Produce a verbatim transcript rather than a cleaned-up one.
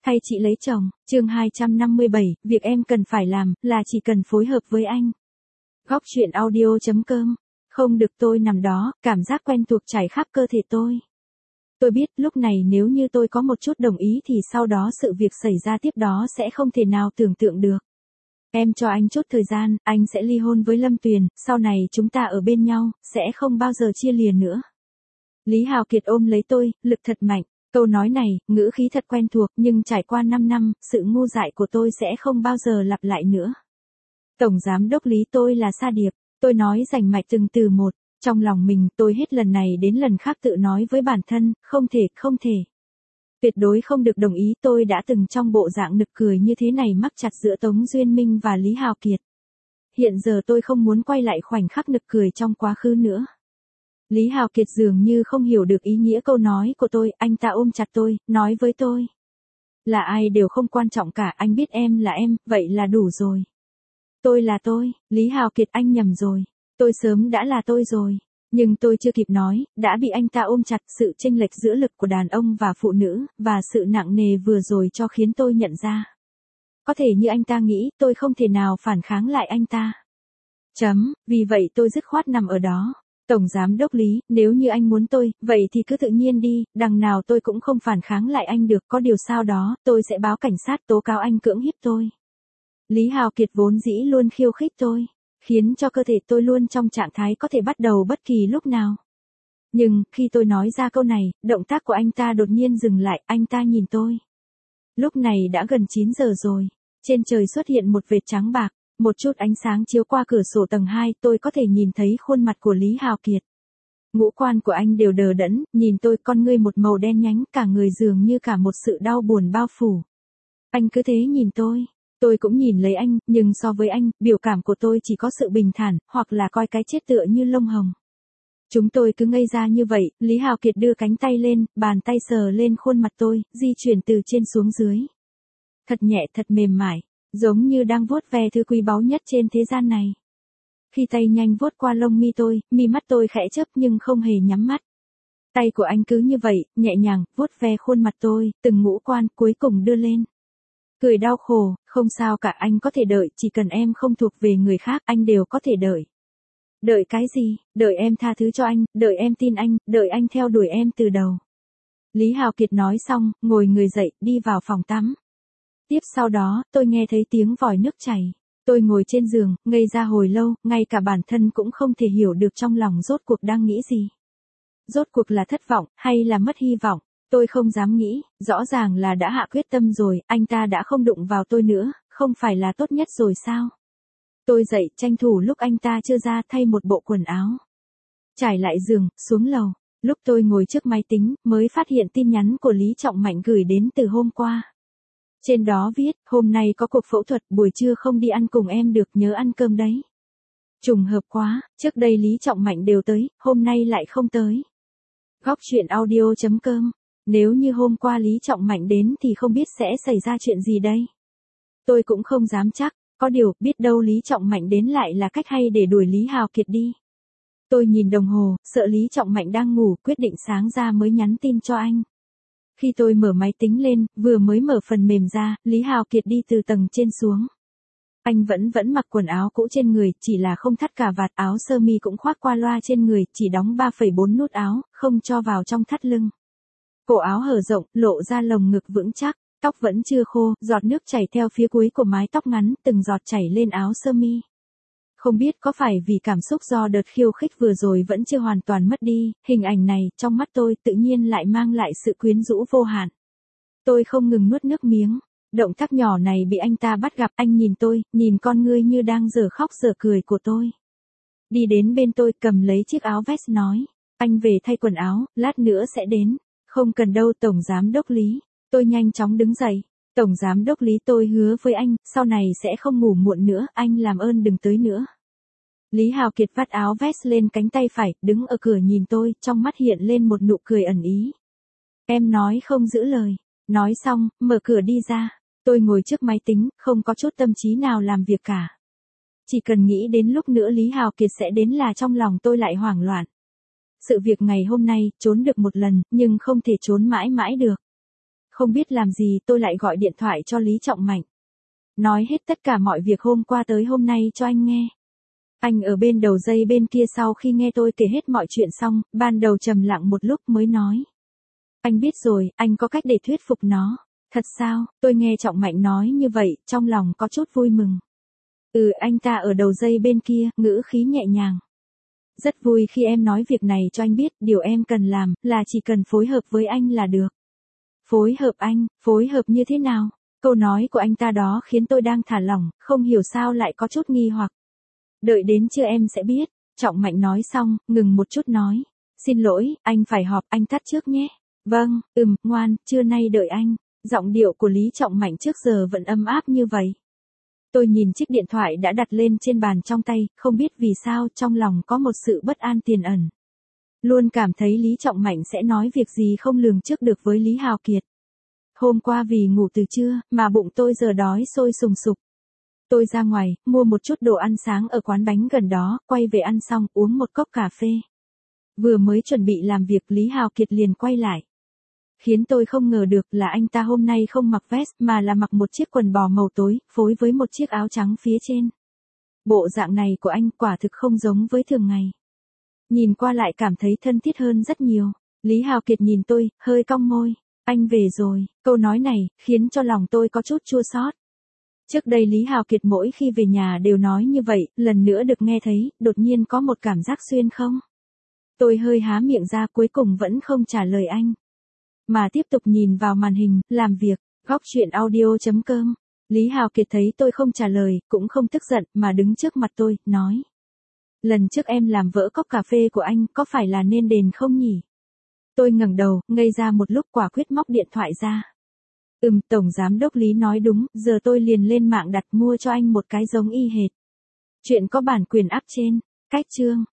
Thay chị lấy chồng, chương hai trăm năm mươi bảy, việc em cần phải làm, là chỉ cần phối hợp với anh. Góc truyện audio.com. Không được, tôi nằm đó, cảm giác quen thuộc trải khắp cơ thể tôi. Tôi biết lúc này nếu như tôi có một chút đồng ý thì sau đó sự việc xảy ra tiếp đó sẽ không thể nào tưởng tượng được. Em cho anh chút thời gian, anh sẽ ly hôn với Lâm Tuyền, sau này chúng ta ở bên nhau, sẽ không bao giờ chia lìa nữa. Lý Hào Kiệt ôm lấy tôi, lực thật mạnh. Câu nói này, ngữ khí thật quen thuộc, nhưng trải qua năm năm, sự ngu dại của tôi sẽ không bao giờ lặp lại nữa. Tổng giám đốc Lý, tôi là Sa Điệp, tôi nói rành mạch từng từ một, trong lòng mình tôi hết lần này đến lần khác tự nói với bản thân, không thể, không thể. Tuyệt đối không được đồng ý, tôi đã từng trong bộ dạng nực cười như thế này mắc chặt giữa Tống Duyên Minh và Lý Hào Kiệt. Hiện giờ tôi không muốn quay lại khoảnh khắc nực cười trong quá khứ nữa. Lý Hào Kiệt dường như không hiểu được ý nghĩa câu nói của tôi, anh ta ôm chặt tôi, nói với tôi. Là ai đều không quan trọng cả, anh biết em là em, vậy là đủ rồi. Tôi là tôi, Lý Hào Kiệt, anh nhầm rồi. Tôi sớm đã là tôi rồi. Nhưng tôi chưa kịp nói, đã bị anh ta ôm chặt. Sự chênh lệch giữa lực của đàn ông và phụ nữ, và sự nặng nề vừa rồi cho khiến tôi nhận ra. Có thể như anh ta nghĩ, tôi không thể nào phản kháng lại anh ta. Chấm, vì vậy tôi dứt khoát nằm ở đó. Tổng giám đốc Lý, nếu như anh muốn tôi, vậy thì cứ tự nhiên đi, đằng nào tôi cũng không phản kháng lại anh được, có điều sau đó, tôi sẽ báo cảnh sát tố cáo anh cưỡng hiếp tôi. Lý Hào Kiệt vốn dĩ luôn khiêu khích tôi, khiến cho cơ thể tôi luôn trong trạng thái có thể bắt đầu bất kỳ lúc nào. Nhưng, khi tôi nói ra câu này, động tác của anh ta đột nhiên dừng lại, anh ta nhìn tôi. Lúc này đã gần chín giờ rồi, trên trời xuất hiện một vệt trắng bạc. Một chút ánh sáng chiếu qua cửa sổ tầng hai, tôi có thể nhìn thấy khuôn mặt của Lý Hào Kiệt. Ngũ quan của anh đều đờ đẫn, nhìn tôi, con ngươi một màu đen nhánh, cả người dường như cả một sự đau buồn bao phủ. Anh cứ thế nhìn tôi, tôi cũng nhìn lấy anh, nhưng so với anh, biểu cảm của tôi chỉ có sự bình thản, hoặc là coi cái chết tựa như lông hồng. Chúng tôi cứ ngây ra như vậy, Lý Hào Kiệt đưa cánh tay lên, bàn tay sờ lên khuôn mặt tôi, di chuyển từ trên xuống dưới. Thật nhẹ, thật mềm mại. Giống như đang vuốt ve thứ quý báu nhất trên thế gian này. Khi tay nhanh vuốt qua lông mi tôi, mi mắt tôi khẽ chớp nhưng không hề nhắm mắt. Tay của anh cứ như vậy, nhẹ nhàng, vuốt ve khuôn mặt tôi, từng ngũ quan, cuối cùng đưa lên. Cười đau khổ, không sao cả, anh có thể đợi, chỉ cần em không thuộc về người khác, anh đều có thể đợi. Đợi cái gì? Đợi em tha thứ cho anh, đợi em tin anh, đợi anh theo đuổi em từ đầu. Lý Hào Kiệt nói xong, ngồi người dậy, đi vào phòng tắm. Tiếp sau đó, tôi nghe thấy tiếng vòi nước chảy. Tôi ngồi trên giường, ngây ra hồi lâu, ngay cả bản thân cũng không thể hiểu được trong lòng rốt cuộc đang nghĩ gì. Rốt cuộc là thất vọng, hay là mất hy vọng, tôi không dám nghĩ, rõ ràng là đã hạ quyết tâm rồi, anh ta đã không đụng vào tôi nữa, không phải là tốt nhất rồi sao? Tôi dậy, tranh thủ lúc anh ta chưa ra thay một bộ quần áo. Trải lại giường, xuống lầu, lúc tôi ngồi trước máy tính, mới phát hiện tin nhắn của Lý Trọng Mạnh gửi đến từ hôm qua. Trên đó viết, hôm nay có cuộc phẫu thuật, buổi trưa không đi ăn cùng em được, nhớ ăn cơm đấy. Trùng hợp quá, trước đây Lý Trọng Mạnh đều tới, hôm nay lại không tới. Góc truyện audio.com. Nếu như hôm qua Lý Trọng Mạnh đến thì không biết sẽ xảy ra chuyện gì đây. Tôi cũng không dám chắc, có điều, biết đâu Lý Trọng Mạnh đến lại là cách hay để đuổi Lý Hào Kiệt đi. Tôi nhìn đồng hồ, sợ Lý Trọng Mạnh đang ngủ, quyết định sáng ra mới nhắn tin cho anh. Khi tôi mở máy tính lên, vừa mới mở phần mềm ra, Lý Hào Kiệt đi từ tầng trên xuống. Anh vẫn vẫn mặc quần áo cũ trên người, chỉ là không thắt cà vạt, áo sơ mi cũng khoác qua loa trên người, chỉ đóng ba phẩy bốn nút áo, không cho vào trong thắt lưng. Cổ áo hở rộng, lộ ra lồng ngực vững chắc, tóc vẫn chưa khô, giọt nước chảy theo phía cuối của mái tóc ngắn, từng giọt chảy lên áo sơ mi. Không biết có phải vì cảm xúc do đợt khiêu khích vừa rồi vẫn chưa hoàn toàn mất đi, hình ảnh này, trong mắt tôi, tự nhiên lại mang lại sự quyến rũ vô hạn. Tôi không ngừng nuốt nước miếng. Động tác nhỏ này bị anh ta bắt gặp, anh nhìn tôi, nhìn con ngươi như đang giở khóc giở cười của tôi. Đi đến bên tôi, cầm lấy chiếc áo vest nói, anh về thay quần áo, lát nữa sẽ đến. Không cần đâu, Tổng Giám Đốc Lý. Tôi nhanh chóng đứng dậy. Tổng Giám Đốc Lý, tôi hứa với anh, sau này sẽ không ngủ muộn nữa, anh làm ơn đừng tới nữa. Lý Hào Kiệt vắt áo vest lên cánh tay phải, đứng ở cửa nhìn tôi, trong mắt hiện lên một nụ cười ẩn ý. Em nói không giữ lời. Nói xong, mở cửa đi ra. Tôi ngồi trước máy tính, không có chút tâm trí nào làm việc cả. Chỉ cần nghĩ đến lúc nữa Lý Hào Kiệt sẽ đến là trong lòng tôi lại hoảng loạn. Sự việc ngày hôm nay, trốn được một lần, nhưng không thể trốn mãi mãi được. Không biết làm gì tôi lại gọi điện thoại cho Lý Trọng Mạnh. Nói hết tất cả mọi việc hôm qua tới hôm nay cho anh nghe. Anh ở bên đầu dây bên kia sau khi nghe tôi kể hết mọi chuyện xong, ban đầu trầm lặng một lúc mới nói. Anh biết rồi, anh có cách để thuyết phục nó. Thật sao? Tôi nghe Trọng Mạnh nói như vậy, trong lòng có chút vui mừng. Ừ, anh ta ở đầu dây bên kia, ngữ khí nhẹ nhàng. Rất vui khi em nói việc này cho anh biết, điều em cần làm, là chỉ cần phối hợp với anh là được. Phối hợp anh, phối hợp như thế nào? Câu nói của anh ta đó khiến tôi đang thả lỏng, không hiểu sao lại có chút nghi hoặc. Đợi đến trưa em sẽ biết, Trọng Mạnh nói xong, ngừng một chút nói. Xin lỗi, anh phải họp, anh tắt trước nhé. Vâng, ừm, ngoan, trưa nay đợi anh. Giọng điệu của Lý Trọng Mạnh trước giờ vẫn ấm áp như vậy. Tôi nhìn chiếc điện thoại đã đặt lên trên bàn trong tay, không biết vì sao trong lòng có một sự bất an tiềm ẩn. Luôn cảm thấy Lý Trọng Mạnh sẽ nói việc gì không lường trước được với Lý Hào Kiệt. Hôm qua vì ngủ từ trưa, mà bụng tôi giờ đói sôi sùng sục. Tôi ra ngoài, mua một chút đồ ăn sáng ở quán bánh gần đó, quay về ăn xong, uống một cốc cà phê. Vừa mới chuẩn bị làm việc Lý Hào Kiệt liền quay lại. Khiến tôi không ngờ được là anh ta hôm nay không mặc vest mà là mặc một chiếc quần bò màu tối, phối với một chiếc áo trắng phía trên. Bộ dạng này của anh quả thực không giống với thường ngày. Nhìn qua lại cảm thấy thân thiết hơn rất nhiều. Lý Hào Kiệt nhìn tôi, hơi cong môi. Anh về rồi, câu nói này, khiến cho lòng tôi có chút chua xót. Trước đây Lý Hào Kiệt mỗi khi về nhà đều nói như vậy, lần nữa được nghe thấy, đột nhiên có một cảm giác xuyên không. Tôi hơi há miệng ra cuối cùng vẫn không trả lời anh. Mà tiếp tục nhìn vào màn hình, làm việc, góc chuyện audio chấm com. Lý Hào Kiệt thấy tôi không trả lời, cũng không tức giận, mà đứng trước mặt tôi, nói. Lần trước em làm vỡ cốc cà phê của anh, có phải là nên đền không nhỉ? Tôi ngẩng đầu, ngây ra một lúc quả quyết móc điện thoại ra. Ừm, Tổng Giám đốc Lý nói đúng, giờ tôi liền lên mạng đặt mua cho anh một cái giống y hệt. Chuyện có bản quyền áp trên, cách chương.